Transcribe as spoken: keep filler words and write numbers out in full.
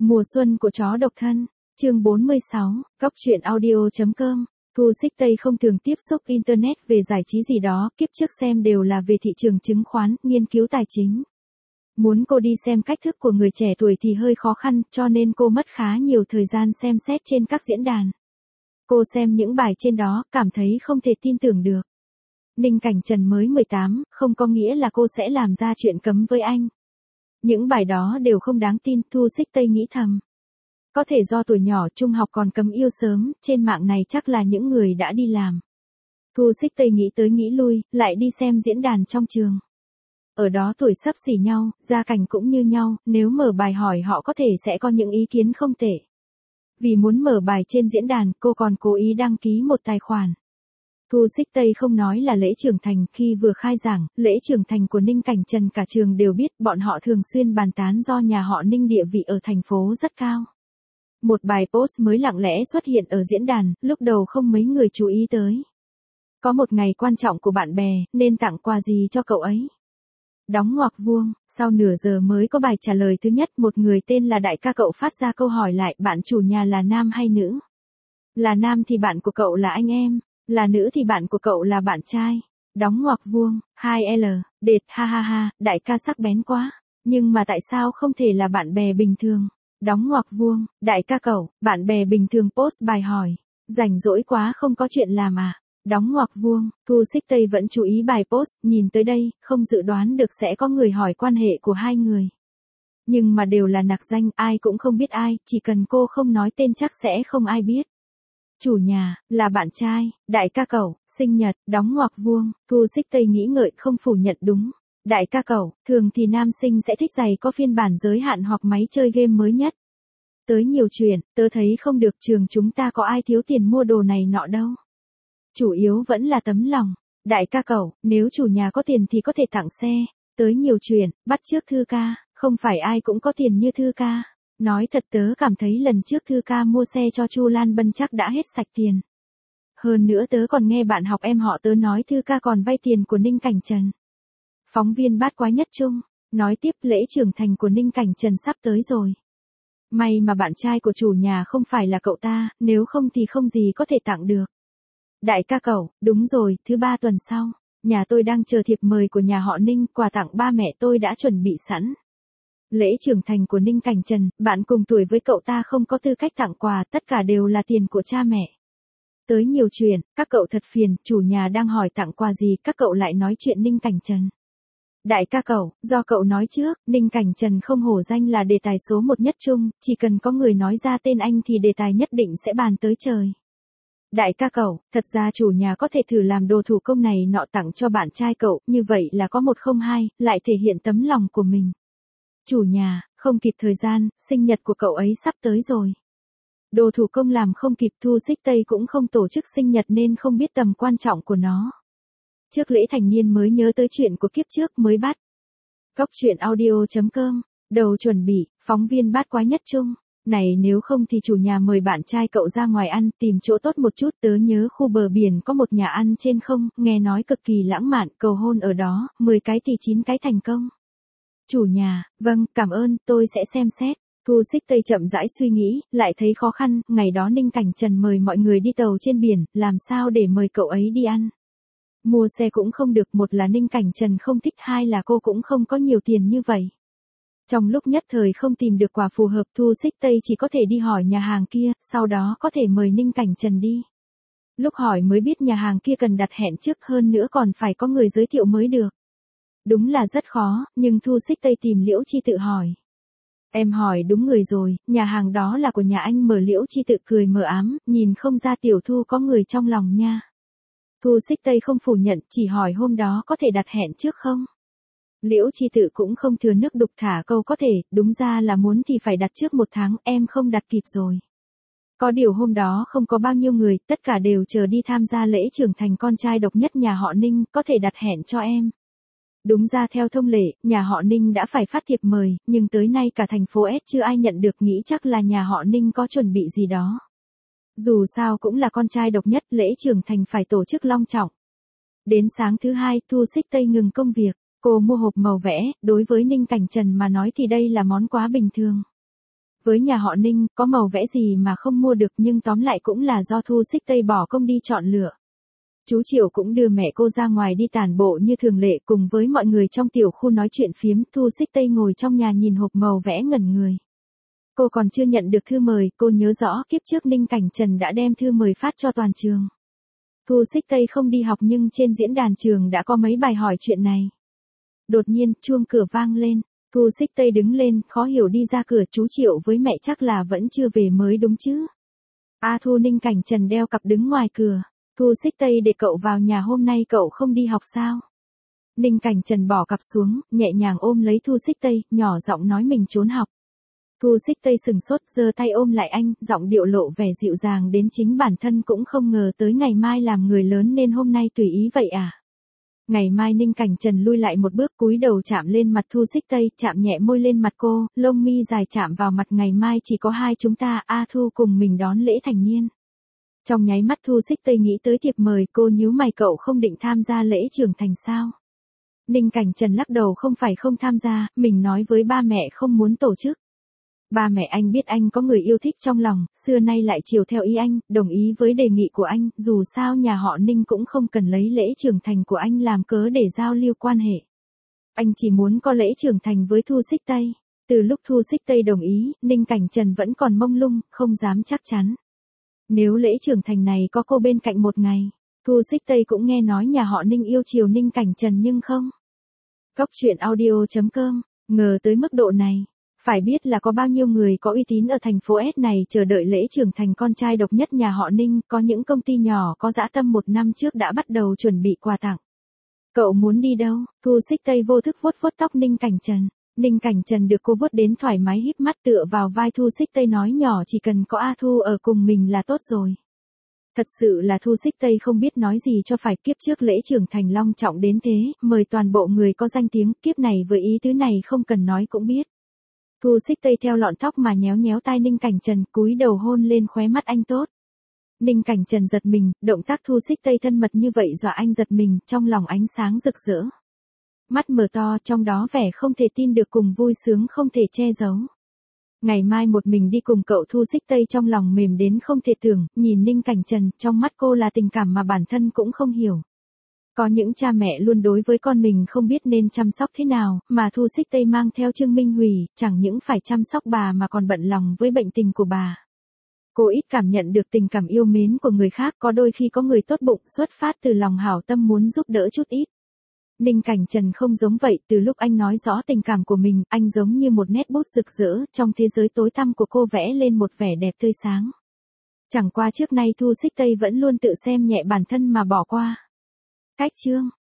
Mùa xuân của chó độc thân, chương bốn mươi sáu, góc truyện audio.com. Thu Xích Tây không thường tiếp xúc Internet về giải trí gì đó, kiếp trước xem đều là về thị trường chứng khoán, nghiên cứu tài chính. Muốn cô đi xem cách thức của người trẻ tuổi thì hơi khó khăn, cho nên cô mất khá nhiều thời gian xem xét trên các diễn đàn. Cô xem những bài trên đó, cảm thấy không thể tin tưởng được. Ninh Cảnh Trần mới mười tám, không có nghĩa là cô sẽ làm ra chuyện cấm với anh. Những bài đó đều không đáng tin, Thu Xích Tây nghĩ thầm. Có thể do tuổi nhỏ trung học còn cấm yêu sớm, trên mạng này chắc là những người đã đi làm. Thu Xích Tây nghĩ tới nghĩ lui, lại đi xem diễn đàn trong trường. Ở đó tuổi xấp xỉ nhau, gia cảnh cũng như nhau, nếu mở bài hỏi họ có thể sẽ có những ý kiến không tệ. Vì muốn mở bài trên diễn đàn, cô còn cố ý đăng ký một tài khoản. Thu Xích Tây không nói là lễ trưởng thành, khi vừa khai giảng, lễ trưởng thành của Ninh Cảnh Trần cả trường đều biết, bọn họ thường xuyên bàn tán do nhà họ Ninh địa vị ở thành phố rất cao. Một bài post mới lặng lẽ xuất hiện ở diễn đàn, lúc đầu không mấy người chú ý tới. Có một ngày quan trọng của bạn bè, nên tặng quà gì cho cậu ấy? Đóng ngoặc vuông, sau nửa giờ mới có bài trả lời thứ nhất, một người tên là Đại ca cậu phát ra câu hỏi lại, bạn chủ nhà là nam hay nữ? Là nam thì bạn của cậu là anh em, là nữ thì bạn của cậu là bạn trai. Đóng ngoặc vuông, hai L, đệt ha ha ha, đại ca sắc bén quá, nhưng mà tại sao không thể là bạn bè bình thường? Đóng ngoặc vuông, đại ca cậu, bạn bè bình thường post bài hỏi, rảnh rỗi quá không có chuyện làm à? Đóng ngoặc vuông, Thu Xích Tây vẫn chú ý bài post, nhìn tới đây, không dự đoán được sẽ có người hỏi quan hệ của hai người. Nhưng mà đều là nặc danh, ai cũng không biết ai, chỉ cần cô không nói tên chắc sẽ không ai biết. Chủ nhà, là bạn trai, đại ca cậu, sinh nhật, đóng ngoặc vuông, Thu Xích Tây nghĩ ngợi không phủ nhận đúng. Đại ca cậu, thường thì nam sinh sẽ thích giày có phiên bản giới hạn hoặc máy chơi game mới nhất. Tới nhiều chuyện, tớ thấy không được, trường chúng ta có ai thiếu tiền mua đồ này nọ đâu. Chủ yếu vẫn là tấm lòng. Đại ca cậu, nếu chủ nhà có tiền thì có thể tặng xe. Tới nhiều chuyện, bắt chước Thư ca, không phải ai cũng có tiền như Thư ca. Nói thật tớ cảm thấy lần trước Thư ca mua xe cho Chu Lan Bân chắc đã hết sạch tiền. Hơn nữa tớ còn nghe bạn học em họ tớ nói Thư ca còn vay tiền của Ninh Cảnh Trần. Phóng viên bát quái nhất trung, nói tiếp lễ trưởng thành của Ninh Cảnh Trần sắp tới rồi. May mà bạn trai của chủ nhà không phải là cậu ta, nếu không thì không gì có thể tặng được. Đại ca cậu, đúng rồi, thứ ba tuần sau, nhà tôi đang chờ thiệp mời của nhà họ Ninh, quà tặng ba mẹ tôi đã chuẩn bị sẵn. Lễ trưởng thành của Ninh Cảnh Trần, bạn cùng tuổi với cậu ta không có tư cách tặng quà, tất cả đều là tiền của cha mẹ. Tới nhiều chuyện, các cậu thật phiền, chủ nhà đang hỏi tặng quà gì, các cậu lại nói chuyện Ninh Cảnh Trần. Đại ca cậu, do cậu nói trước, Ninh Cảnh Trần không hổ danh là đề tài số một nhất trung, chỉ cần có người nói ra tên anh thì đề tài nhất định sẽ bàn tới trời. Đại ca cậu, thật ra chủ nhà có thể thử làm đồ thủ công này nọ tặng cho bạn trai cậu, như vậy là có một không hai, lại thể hiện tấm lòng của mình. Chủ nhà, không kịp thời gian, sinh nhật của cậu ấy sắp tới rồi. Đồ thủ công làm không kịp, Thu Xích Tây cũng không tổ chức sinh nhật nên không biết tầm quan trọng của nó. Trước lễ thành niên mới nhớ tới chuyện của kiếp trước mới bắt. Góc truyện audio.com, đầu chuẩn bị, phóng viên bát quái nhất trung. Này nếu không thì chủ nhà mời bạn trai cậu ra ngoài ăn, tìm chỗ tốt một chút, tớ nhớ khu bờ biển có một nhà ăn trên không, nghe nói cực kỳ lãng mạn, cầu hôn ở đó, mười cái thì chín cái thành công. Chủ nhà, vâng, cảm ơn, tôi sẽ xem xét. Thu Xích Tây chậm rãi suy nghĩ, lại thấy khó khăn, ngày đó Ninh Cảnh Trần mời mọi người đi tàu trên biển, làm sao để mời cậu ấy đi ăn. Mua xe cũng không được, một là Ninh Cảnh Trần không thích, hai là cô cũng không có nhiều tiền như vậy. Trong lúc nhất thời không tìm được quà phù hợp, Thu Xích Tây chỉ có thể đi hỏi nhà hàng kia, sau đó có thể mời Ninh Cảnh Trần đi. Lúc hỏi mới biết nhà hàng kia cần đặt hẹn trước, hơn nữa còn phải có người giới thiệu mới được. Đúng là rất khó, nhưng Thu Xích Tây tìm Liễu Chi Tự hỏi. Em hỏi đúng người rồi, nhà hàng đó là của nhà anh mở. Liễu Chi Tự cười mờ ám, nhìn không ra tiểu Thu có người trong lòng nha. Thu Xích Tây không phủ nhận, chỉ hỏi hôm đó có thể đặt hẹn trước không? Liễu Chi Tự cũng không thừa nước đục thả câu có thể, đúng ra là muốn thì phải đặt trước một tháng, em không đặt kịp rồi. Có điều hôm đó không có bao nhiêu người, tất cả đều chờ đi tham gia lễ trưởng thành con trai độc nhất nhà họ Ninh, có thể đặt hẹn cho em. Đúng ra theo thông lệ, nhà họ Ninh đã phải phát thiệp mời, nhưng tới nay cả thành phố S chưa ai nhận được, nghĩ chắc là nhà họ Ninh có chuẩn bị gì đó. Dù sao cũng là con trai độc nhất, lễ trưởng thành phải tổ chức long trọng. Đến sáng thứ hai, Thu Xích Tây ngừng công việc. Cô mua hộp màu vẽ, đối với Ninh Cảnh Trần mà nói thì đây là món quá bình thường. Với nhà họ Ninh, có màu vẽ gì mà không mua được nhưng tóm lại cũng là do Thu Xích Tây bỏ công đi chọn lựa. Chú Triệu cũng đưa mẹ cô ra ngoài đi tản bộ như thường lệ cùng với mọi người trong tiểu khu nói chuyện phiếm. Thu Xích Tây ngồi trong nhà nhìn hộp màu vẽ ngẩn người. Cô còn chưa nhận được thư mời, cô nhớ rõ kiếp trước Ninh Cảnh Trần đã đem thư mời phát cho toàn trường. Thu Xích Tây không đi học nhưng trên diễn đàn trường đã có mấy bài hỏi chuyện này. Đột nhiên, chuông cửa vang lên. Thu Xích Tây đứng lên, khó hiểu đi ra cửa. Chú Triệu với mẹ chắc là vẫn chưa về mới đúng chứ. A Thu, Ninh Cảnh Trần đeo cặp đứng ngoài cửa. Thu Xích Tây, để cậu vào nhà, hôm nay cậu không đi học sao? Ninh Cảnh Trần bỏ cặp xuống, nhẹ nhàng ôm lấy Thu Xích Tây, nhỏ giọng nói mình trốn học. Thu Xích Tây sừng sốt, giơ tay ôm lại anh, giọng điệu lộ vẻ dịu dàng đến chính bản thân cũng không ngờ tới ngày mai làm người lớn nên hôm nay tùy ý vậy à? Ngày mai. Ninh Cảnh Trần lui lại một bước, cúi đầu chạm lên mặt Thu Xích Tây, chạm nhẹ môi lên mặt cô, lông mi dài chạm vào mặt. Ngày mai chỉ có hai chúng ta, A Thu cùng mình đón lễ thành niên. Trong nháy mắt Thu Xích Tây nghĩ tới thiệp mời, cô nhíu mày, cậu không định tham gia lễ trưởng thành sao? Ninh Cảnh Trần lắc đầu, không phải không tham gia, mình nói với ba mẹ không muốn tổ chức. Ba mẹ anh biết anh có người yêu thích trong lòng, xưa nay lại chiều theo ý anh, đồng ý với đề nghị của anh, dù sao nhà họ Ninh cũng không cần lấy lễ trưởng thành của anh làm cớ để giao lưu quan hệ. Anh chỉ muốn có lễ trưởng thành với Thu Xích Tây. Từ lúc Thu Xích Tây đồng ý, Ninh Cảnh Trần vẫn còn mông lung, không dám chắc chắn. Nếu lễ trưởng thành này có cô bên cạnh một ngày, Thu Xích Tây cũng nghe nói nhà họ Ninh yêu chiều Ninh Cảnh Trần nhưng không. Góc truyện audio chấm com, ngờ tới mức độ này. Phải biết là có bao nhiêu người có uy tín ở thành phố S này chờ đợi lễ trưởng thành con trai độc nhất nhà họ Ninh, có những công ty nhỏ có dã tâm một năm trước đã bắt đầu chuẩn bị quà tặng. Cậu muốn đi đâu? Thu Xích Tây vô thức vuốt vuốt tóc Ninh Cảnh Trần. Ninh Cảnh Trần được cô vuốt đến thoải mái, híp mắt tựa vào vai Thu Xích Tây nói nhỏ, chỉ cần có A Thu ở cùng mình là tốt rồi. Thật sự là Thu Xích Tây không biết nói gì cho phải, kiếp trước lễ trưởng thành long trọng đến thế, mời toàn bộ người có danh tiếng, kiếp này với ý tứ này không cần nói cũng biết. Thu Xích Tây theo lọn tóc mà nhéo nhéo tai Ninh Cảnh Trần, cúi đầu hôn lên khóe mắt anh. Tốt. Ninh Cảnh Trần giật mình, động tác Thu Xích Tây thân mật như vậy dọa anh giật mình, trong lòng ánh sáng rực rỡ. Mắt mở to, trong đó vẻ không thể tin được cùng vui sướng không thể che giấu. Ngày mai một mình đi cùng cậu. Thu Xích Tây trong lòng mềm đến không thể tưởng, nhìn Ninh Cảnh Trần, trong mắt cô là tình cảm mà bản thân cũng không hiểu. Có những cha mẹ luôn đối với con mình không biết nên chăm sóc thế nào, mà Thu Xích Tây mang theo Trương Minh Hủy, chẳng những phải chăm sóc bà mà còn bận lòng với bệnh tình của bà. Cô ít cảm nhận được tình cảm yêu mến của người khác, có đôi khi có người tốt bụng xuất phát từ lòng hảo tâm muốn giúp đỡ chút ít. Ninh Cảnh Trần không giống vậy, từ lúc anh nói rõ tình cảm của mình, anh giống như một nét bút rực rỡ, trong thế giới tối tăm của cô vẽ lên một vẻ đẹp tươi sáng. Chẳng qua trước nay Thu Xích Tây vẫn luôn tự xem nhẹ bản thân mà bỏ qua. Cách chương